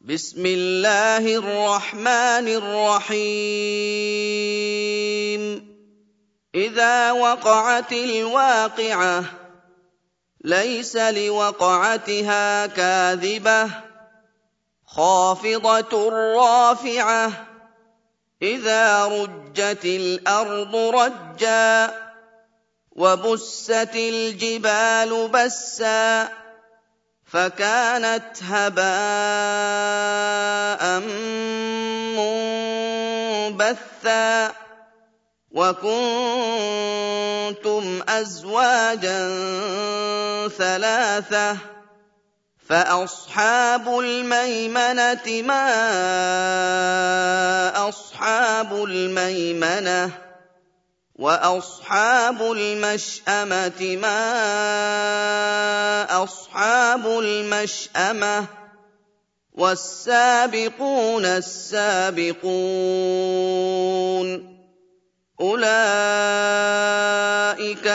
بسم الله الرحمن الرحيم إذا وقعت الواقعة ليس لوقعتها كاذبة خافضة رافعة إذا رجت الأرض رجا وبست الجبال بسا فكانت هباء منبثا وكنتم أزواجا ثلاثة فأصحاب الميمنة ما أصحاب الميمنة وأصحاب المشأمة ما أصحاب المشأمة والسابقون السابقون أولئك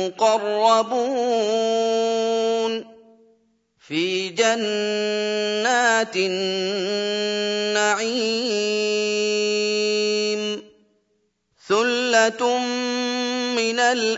المقربون في جنات النعيم ثُلَّةٌ مِّنَ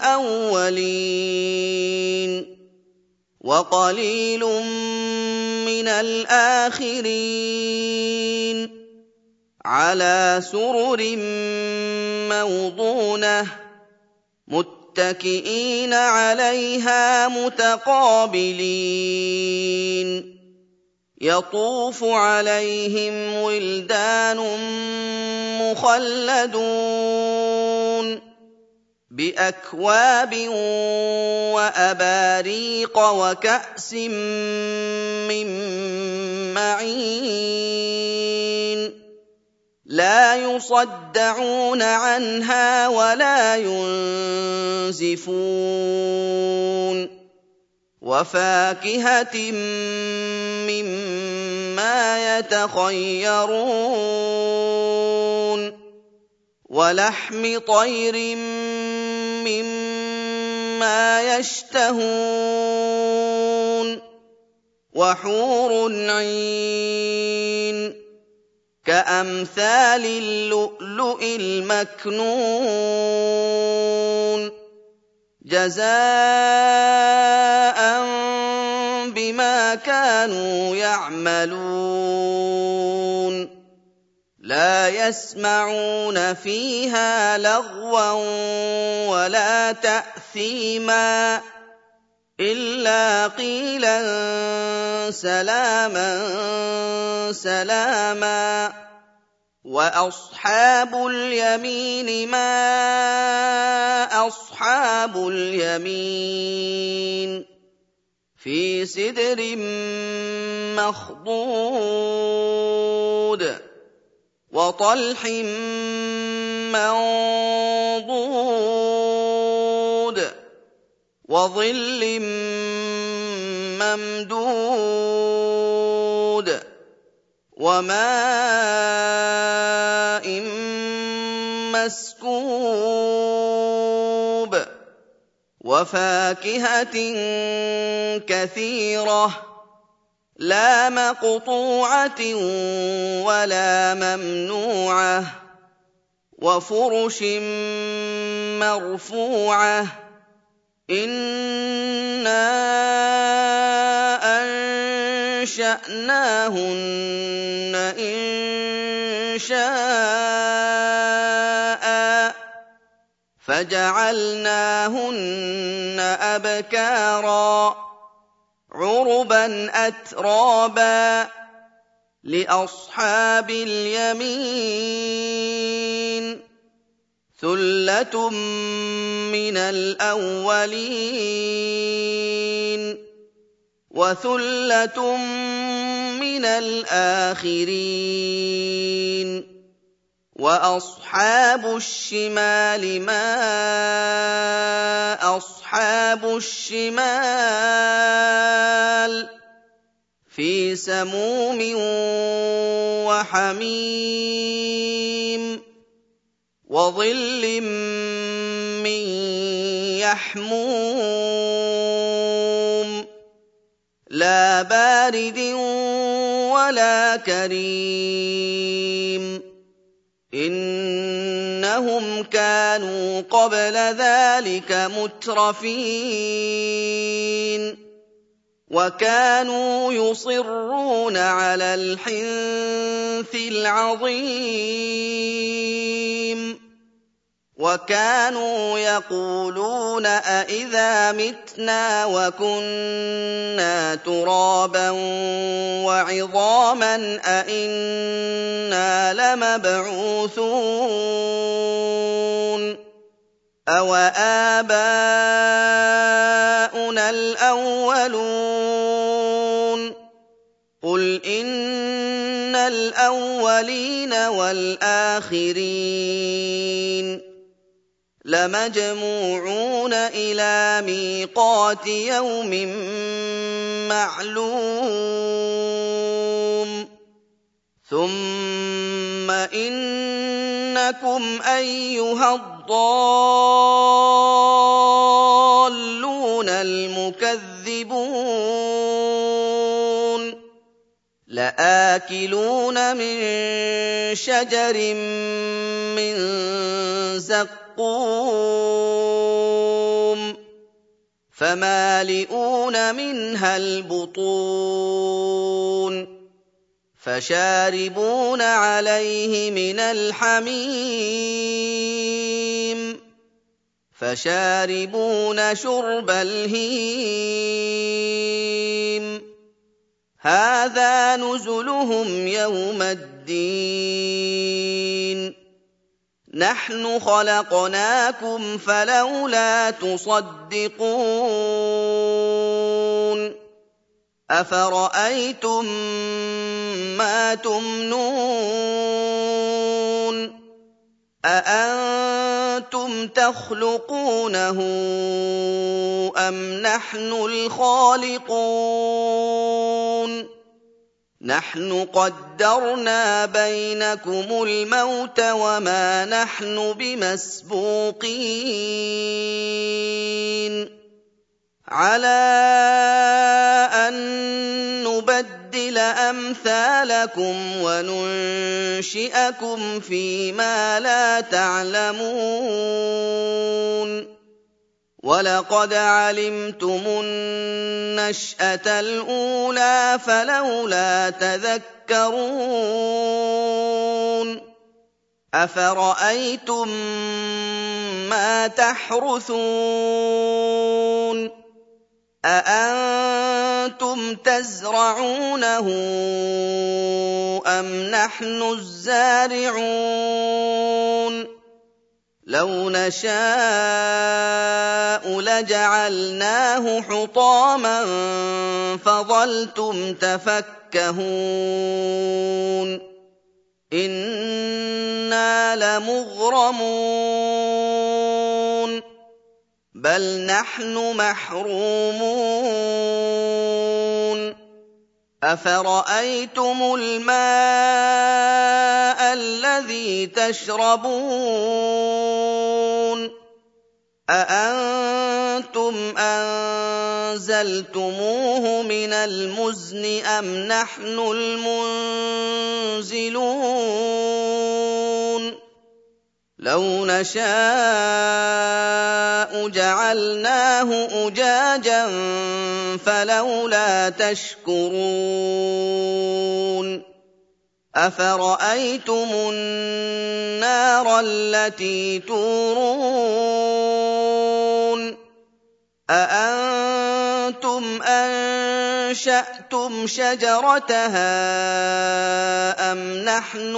الْأَوَّلِينَ وَقَلِيلٌ مِّنَ الْآخِرِينَ عَلَىٰ سُرُرٍ مَّوْضُونَةٍ مُّتَّكِئِينَ عَلَيْهَا مُتَقَابِلِينَ يَطُوفُ عَلَيْهِمْ وِلْدَانٌ مُّخَلَّدُونَ بِأَكْوَابٍ وَأَبَارِيقَ وَكَأْسٍ مِّن مَّعِينٍ لَّا يُصَدَّعُونَ عَنْهَا وَلَا يُنزِفُونَ وَفَاكِهَةٍ مِّمَّا يَتَخَيَّرُونَ وَلَحْمِ طَيْرٍ مِّمَّا يَشْتَهُونَ وَحُورٌ عِينٌ كَأَمْثَالِ اللُّؤْلُؤِ الْمَكْنُونِ جَزَاءً بِمَا كَانُوا يَعْمَلُونَ لَا يَسْمَعُونَ فِيهَا لَغْوًا وَلَا تَأْثِيمًا إِلَّا قِيلًا سَلَامًا سَلَامًا وَأَصْحَابُ الْيَمِينِ مَا أَصْحَابُ الْيَمِينِ فِي سِدْرٍ مَّخْضُودٍ وَطَلْحٍ مَّنضُودٍ وَظِلٍّ مَّمْدُودٍ وَمَاءٍ مَّسْكُوبٍ وَفَاكِهَةٍ كَثِيرَةٍ لَّا مَقْطُوعَةٍ وَلَا مَمْنُوعَةٍ وَفُرُشٍ مَّرْفُوعَةٍ إِنَّا أَنشَأْنَاهُنَّ إِنشَاءً فَجَعَلْنَاهُنَّ أَبْكَارًا عُرُبًا أَتْرَابًا لِّأَصْحَابِ الْيَمِينِ ثُلَّةٌ مِّنَ الْأَوَّلِينَ وَثُلَّةٌ مِّنَ الْآخِرِينَ وَأَصْحَابُ الشِّمَالِ مَا أَصْحَابُ الشِّمَالِ فِي سَمُومٍ وَحَمِيمٍ وَظِلٍّ مِّن يَحْمُومٍ لَّا بَارِدٍ وَلَا كَرِيمٍ إِنَّهُمْ كَانُوا قَبْلَ ذَٰلِكَ مُتْرَفِينَ وَكَانُوا يُصِرُّونَ عَلَى الْحِنثِ الْعَظِيمِ وَكَانُوا يَقُولُونَ أَإِذَا مِتْنَا وَكُنَّا تُرَابًا وَعِظَامًا أَإِنَّا لَمَبْعُوثُونَ أَوَآبَاؤُنَا الْأَوَّلُونَ قُلْ إِنَّ الْأَوَّلِينَ وَالْآخِرِينَ لَمَجْمُوعُونَ إِلَىٰ مِيقَاتِ يَوْمٍ مَّعْلُومٍ ثُمَّ إِنَّكُمْ أَيُّهَا الضَّالُّونَ الْمُكَذِّبُونَ لَآكِلُونَ مِن شَجَرٍ مِّن زَقُّومٍ فَمَالِئُونَ مِنْهَا الْبُطُونَ فَشَارِبُونَ عَلَيْهِ مِنَ الْحَمِيمِ فَشَارِبُونَ شُرْبَ الْهِيمِ هَٰذَا نُزُلُهُمْ يَوْمَ الدِّينِ نَحْنُ خَلَقْنَاكُمْ فَلَوْلَا تُصَدِّقُونَ أَفَرَأَيْتُم مَّا تُمْنُونَ أَأَنتُمْ تَخْلُقُونَهُ أَمْ نَحْنُ الْخَالِقُونَ نَحْنُ قَدَّرْنَا بَيْنَكُمُ الْمَوْتَ وَمَا نَحْنُ بِمَسْبُوقِينَ عَلَىٰ أَن نُّبَدِّلَ أَمْثَالَكُمْ وَنُنشِئَكُمْ فِي مَا لَا تَعْلَمُونَ وَلَقَدْ عَلِمْتُمُ النَّشْأَةَ الْأُولَىٰ فَلَوْلَا تَذَكَّرُونَ أَفَرَأَيْتُم مَّا تَحْرُثُونَ أَأَنتُمْ تَزْرَعُونَهُ أَمْ نَحْنُ الزَّارِعُونَ لَوْ نَشَاءُ لَجَعَلْنَاهُ حُطَامًا فَظَلْتُمْ تَفَكَّهُونَ إِنَّا لَمُغْرَمُونَ بَلْ نَحْنُ مَحْرُومُونَ أَفَرَأَيْتُمُ الْمَاءَ الَّذِي تَشْرَبُونَ أَأَنتُمْ أَنزَلْتُمُوهُ مِنَ الْمُزْنِ أَمْ نَحْنُ الْمُنزِلُونَ لَوْ نَشَاءُ جَعَلْنَاهُ أُجَاجًا فَلَوْلَا تَشْكُرُونَ أَفَرَأَيْتُمُ النَّارَ الَّتِي تُورُونَ أَأَنتُمْ أَنشَأْتُمْ شَجَرَتَهَا أَمْ نَحْنُ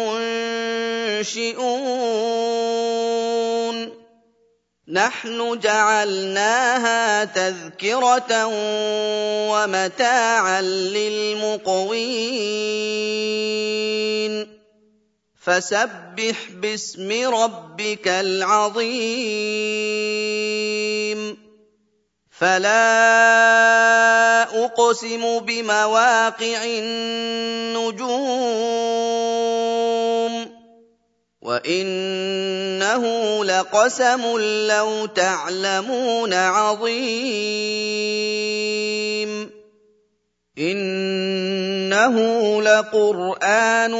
الْمُنشِئُونَ نَحْنُ جَعَلْنَاهَا تَذْكِرَةً وَمَتَاعًا لِّلْمُقْوِينَ فَسَبِّحْ بِاسْمِ رَبِّكَ الْعَظِيمِ فَلَا أُقْسِمُ بِمَوَاقِعِ النُّجُومِ وَإِنَّهُ لَقَسَمٌ لَّوْ تَعْلَمُونَ عَظِيمٌ إِنَّهُ لَقُرْآنٌ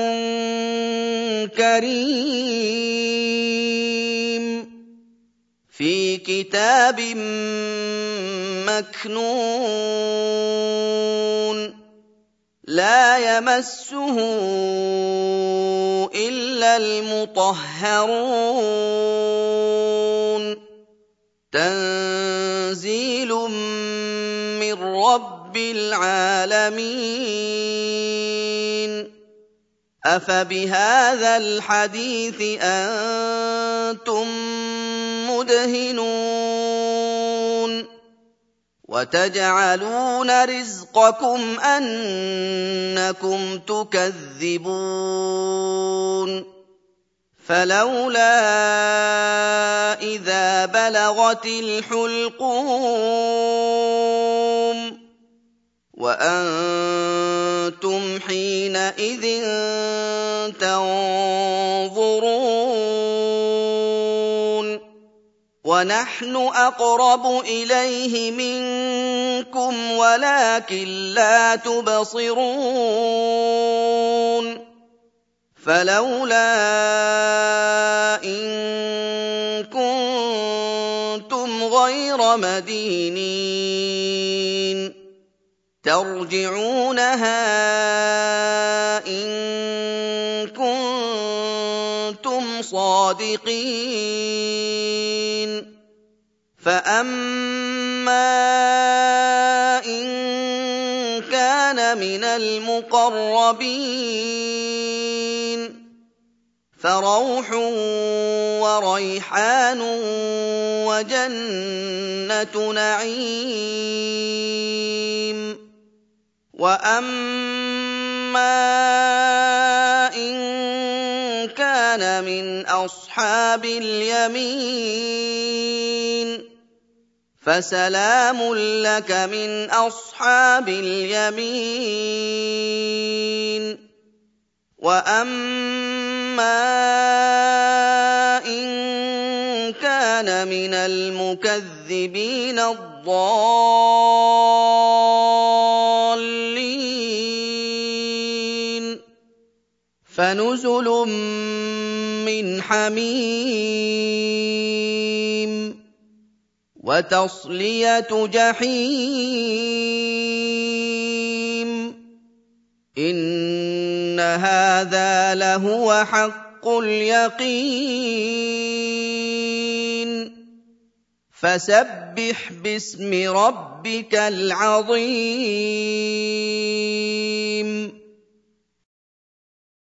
كَرِيمٌ فِي كِتَابٍ مَّكْنُونٍ لَّا يَمَسُّهُ إِلَّا الْمُطَهَّرُونَ تَنزِيلٌ مِّن رَّبِّ الْعَالَمِينَ أَفَبِهَٰذَا الْحَدِيثِ أَنتُم مُّدْهِنُونَ وَتَجْعَلُونَ رِزْقَكُمْ أَنَّكُمْ تُكَذِّبُونَ فَلَوْلَا إِذَا بَلَغَتِ الْحُلْقُومَ وَأَنتُمْ حِينَئِذٍ تَنظُرُونَ وَنَحْنُ أَقْرَبُ إِلَيْهِ مِنكُمْ وَلَٰكِن لَّا تُبْصِرُونَ فَلَوْلَا إِن كُنتُمْ غَيْرَ مَدِينِينَ تَرْجِعُونَهَا إِن كُنتُمْ صَادِقِينَ فَأَمَّا إِن كَانَ مِنَ الْمُقَرَّبِينَ فَرَوْحٌ وَرَيْحَانٌ وَجَنَّتُ نَعِيمٍ وَأَمَّا إِن كَانَ مِنْ أَصْحَابِ الْيَمِينِ فَسَلَامٌ لَّكَ مِنْ أَصْحَابِ الْيَمِينِ وَأَمَّا إِن كَانَ مِنَ الْمُكَذِّبِينَ الضَّالِّينَ فَنُزُلٌ مِّنْ حَمِيمٍ وَتَصْلِيَةُ جَحِيمٍ إِنَّ هَٰذَا لَهُوَ حَقُّ الْيَقِينِ فَسَبِّحْ بِاسْمِ رَبِّكَ الْعَظِيمِ